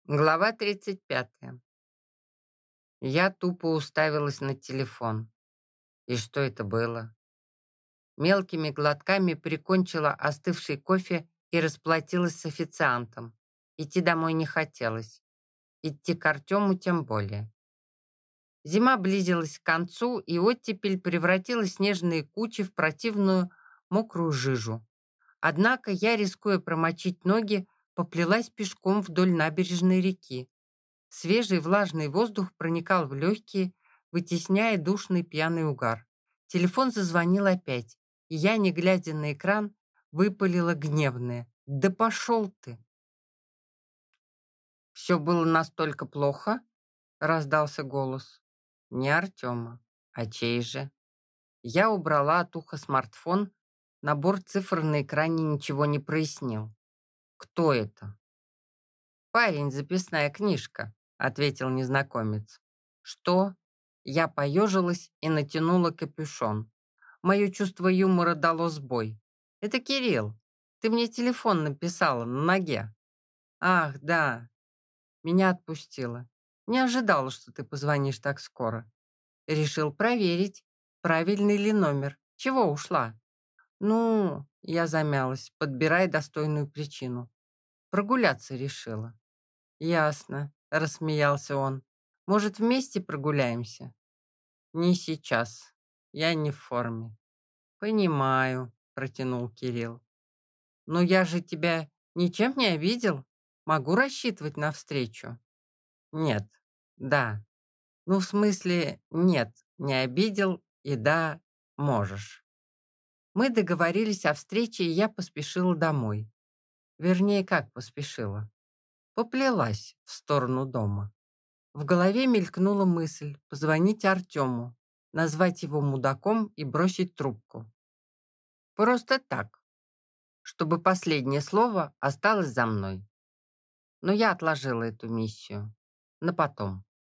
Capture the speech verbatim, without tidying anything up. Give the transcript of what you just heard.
Глава тридцать пятая. Я тупо уставилась на телефон. И что это было? Мелкими глотками прикончила остывший кофе и расплатилась с официантом. Идти домой не хотелось. Идти к Артему тем более. Зима близилась к концу, и оттепель превратила снежные кучи в противную мокрую жижу. Однако я, рискуя промочить ноги, поплелась пешком вдоль набережной реки. Свежий влажный воздух проникал в легкие, вытесняя душный пьяный угар. Телефон зазвонил опять, и я, не глядя на экран, выпалила гневное: «Да пошел ты!» «Все было настолько плохо?» — раздался голос. Не Артема. А чей же? Я убрала от уха смартфон, набор цифр на экране ничего не прояснил. «Кто это?» «Парень, записная книжка», — ответил незнакомец. «Что?» Я поежилась и натянула капюшон. Мое чувство юмора дало сбой. «Это Кирилл. Ты мне телефон написала на ноге». «Ах, да». Меня отпустило. Не ожидала, что ты позвонишь так скоро. Решил проверить, правильный ли номер. Чего ушла? Ну, я замялась, подбирая достойную причину. Прогуляться решила. «Ясно», — рассмеялся он. «Может, вместе прогуляемся?» «Не сейчас. Я не в форме». «Понимаю», — протянул Кирилл. «Но я же тебя ничем не обидел? Могу рассчитывать на встречу?» «Нет». «Да». «Ну, в смысле, нет, не обидел, и да, можешь». Мы договорились о встрече, и я поспешила домой. Вернее, как поспешила? Поплелась в сторону дома. В голове мелькнула мысль позвонить Артему, назвать его мудаком и бросить трубку. Просто так, чтобы последнее слово осталось за мной. Но я отложила эту миссию на потом.